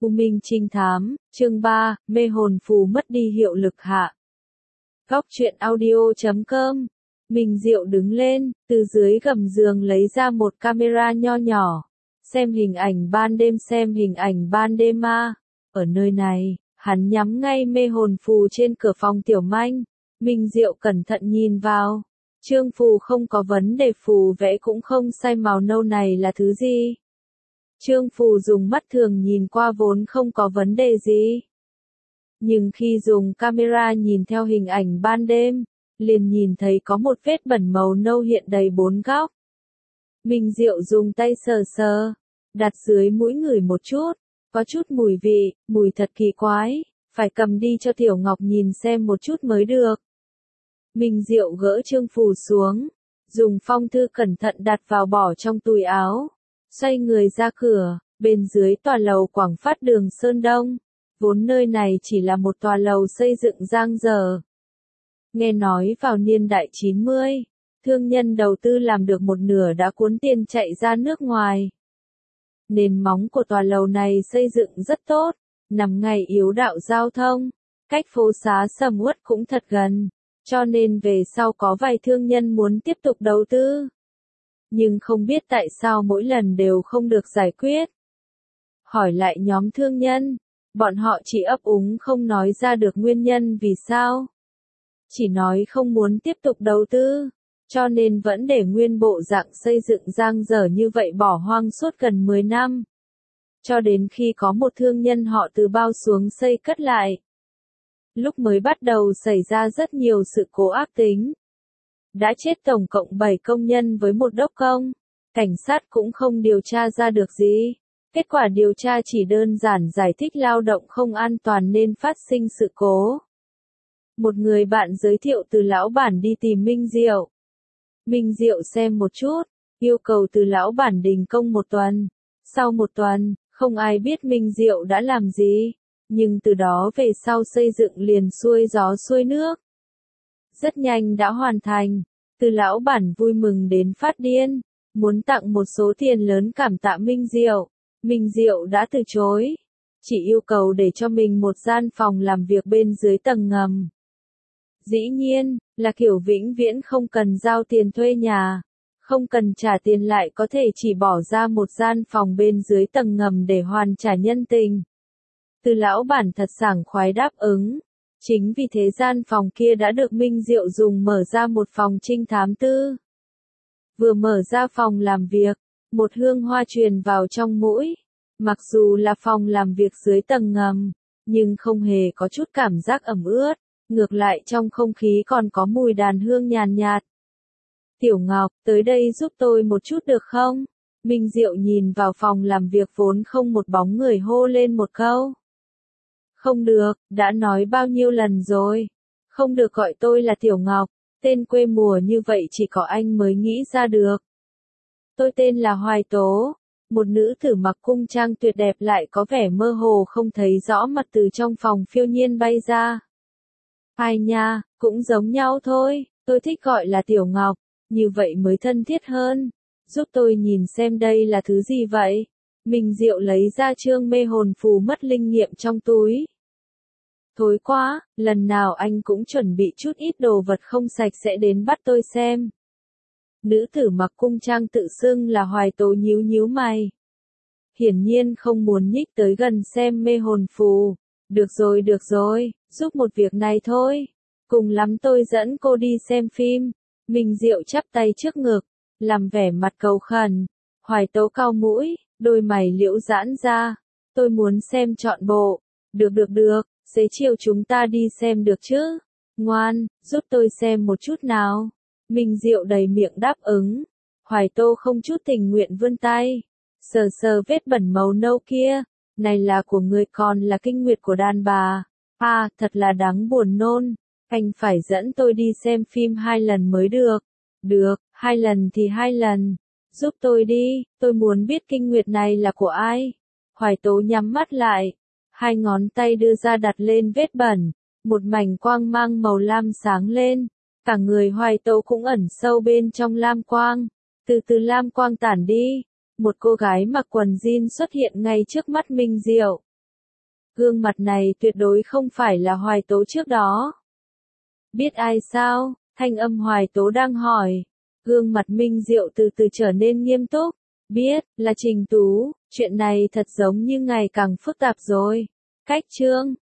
U Minh Trinh Thám, chương 3, mê hồn phù mất đi hiệu lực hạ. Góc truyện audio.com. Minh Diệu đứng lên, từ dưới gầm giường lấy ra một camera nho nhỏ. Xem hình ảnh ban đêm ma. Ở nơi này, hắn nhắm ngay mê hồn phù trên cửa phòng Tiểu Manh. Minh Diệu cẩn thận nhìn vào. Chương phù không có vấn đề, phù vẽ cũng không sai, màu nâu này là thứ gì? Trương Phù dùng mắt thường nhìn qua vốn không có vấn đề gì. Nhưng khi dùng camera nhìn theo hình ảnh ban đêm, liền nhìn thấy có một vết bẩn màu nâu hiện đầy bốn góc. Minh Diệu dùng tay sờ sờ, đặt dưới mũi ngửi một chút, có chút mùi vị, mùi thật kỳ quái, phải cầm đi cho Tiểu Ngọc nhìn xem một chút mới được. Minh Diệu gỡ Trương Phù xuống, dùng phong thư cẩn thận đặt vào bỏ trong túi áo. Xoay người ra cửa, bên dưới tòa lầu Quảng Phát đường Sơn Đông. Vốn nơi này chỉ là một tòa lầu xây dựng dang dở. Nghe nói vào niên đại 90, thương nhân đầu tư làm được một nửa đã cuốn tiền chạy ra nước ngoài. Nền móng của tòa lầu này xây dựng rất tốt, nằm ngay yếu đạo giao thông, cách phố xá sầm uất cũng thật gần, cho nên về sau có vài thương nhân muốn tiếp tục đầu tư. Nhưng không biết tại sao mỗi lần đều không được giải quyết. Hỏi lại nhóm thương nhân, bọn họ chỉ ấp úng không nói ra được nguyên nhân vì sao. Chỉ nói không muốn tiếp tục đầu tư, cho nên vẫn để nguyên bộ dạng xây dựng dang dở như vậy bỏ hoang suốt gần 10 năm. Cho đến khi có một thương nhân họ từ bao xuống xây cất lại. Lúc mới bắt đầu xảy ra rất nhiều sự cố ác tính. Đã chết tổng cộng 7 công nhân với một đốc công. Cảnh sát cũng không điều tra ra được gì. Kết quả điều tra chỉ đơn giản giải thích lao động không an toàn nên phát sinh sự cố. Một người bạn giới thiệu Từ lão bản đi tìm Minh Diệu. Minh Diệu xem một chút, yêu cầu Từ lão bản đình công 1 tuần. Sau 1 tuần, không ai biết Minh Diệu đã làm gì. Nhưng từ đó về sau xây dựng liền xuôi gió xuôi nước. Rất nhanh đã hoàn thành. Từ lão bản vui mừng đến phát điên, muốn tặng một số tiền lớn cảm tạ Minh Diệu. Minh Diệu đã từ chối, chỉ yêu cầu để cho mình một gian phòng làm việc bên dưới tầng ngầm. Dĩ nhiên, là kiểu vĩnh viễn không cần giao tiền thuê nhà, không cần trả tiền lại có thể chỉ bỏ ra một gian phòng bên dưới tầng ngầm để hoàn trả nhân tình. Từ lão bản thật sảng khoái đáp ứng. Chính vì thế gian phòng kia đã được Minh Diệu dùng mở ra một phòng trinh thám tư. Vừa mở ra phòng làm việc, một hương hoa truyền vào trong mũi. Mặc dù là phòng làm việc dưới tầng ngầm, nhưng không hề có chút cảm giác ẩm ướt, ngược lại trong không khí còn có mùi đàn hương nhàn nhạt. Tiểu Ngọc, tới đây giúp tôi một chút được không? Minh Diệu nhìn vào phòng làm việc vốn không một bóng người hô lên một câu. Không được, đã nói bao nhiêu lần rồi. Không được gọi tôi là Tiểu Ngọc, tên quê mùa như vậy chỉ có anh mới nghĩ ra được. Tôi tên là Hoài Tố, một nữ tử mặc cung trang tuyệt đẹp lại có vẻ mơ hồ không thấy rõ mặt từ trong phòng phiêu nhiên bay ra. Ai nha, cũng giống nhau thôi, tôi thích gọi là Tiểu Ngọc, như vậy mới thân thiết hơn. Giúp tôi nhìn xem đây là thứ gì vậy? Minh Diệu lấy ra chương mê hồn phù mất linh nghiệm trong túi. Thối quá, lần nào anh cũng chuẩn bị chút ít đồ vật không sạch sẽ đến bắt tôi xem. Nữ tử mặc cung trang tự xưng là Hoài Tố nhíu nhíu mày. Hiển nhiên không muốn nhích tới gần xem mê hồn phù. Được rồi, giúp một việc này thôi. Cùng lắm tôi dẫn cô đi xem phim. Minh Diệu chắp tay trước ngực, làm vẻ mặt cầu khẩn. Hoài Tố cau mũi, đôi mày liễu giãn ra. Tôi muốn xem trọn bộ. Được, xế chiều chúng ta đi xem được chứ? Ngoan, giúp tôi xem một chút nào. Minh Diệu đầy miệng đáp ứng. Hoài Tố không chút tình nguyện vươn tay. Sờ vết bẩn màu nâu kia. Này là của người còn là kinh nguyệt của đàn bà. À, thật là đáng buồn nôn. Anh phải dẫn tôi đi xem phim 2 lần mới được. Được, 2 lần thì 2 lần. Giúp tôi đi, tôi muốn biết kinh nguyệt này là của ai. Hoài Tố nhắm mắt lại. 2 ngón tay đưa ra đặt lên vết bẩn. Một mảnh quang mang màu lam sáng lên. Cả người Hoài Tố cũng ẩn sâu bên trong lam quang. Từ từ lam quang tản đi. Một cô gái mặc quần jean xuất hiện ngay trước mắt Minh Diệu. Gương mặt này tuyệt đối không phải là Hoài Tố trước đó. Biết ai sao? Thanh âm Hoài Tố đang hỏi. Gương mặt Minh Diệu từ từ trở nên nghiêm túc. Biết, là Trình Tú, chuyện này thật giống như ngày càng phức tạp rồi. Cách Trương,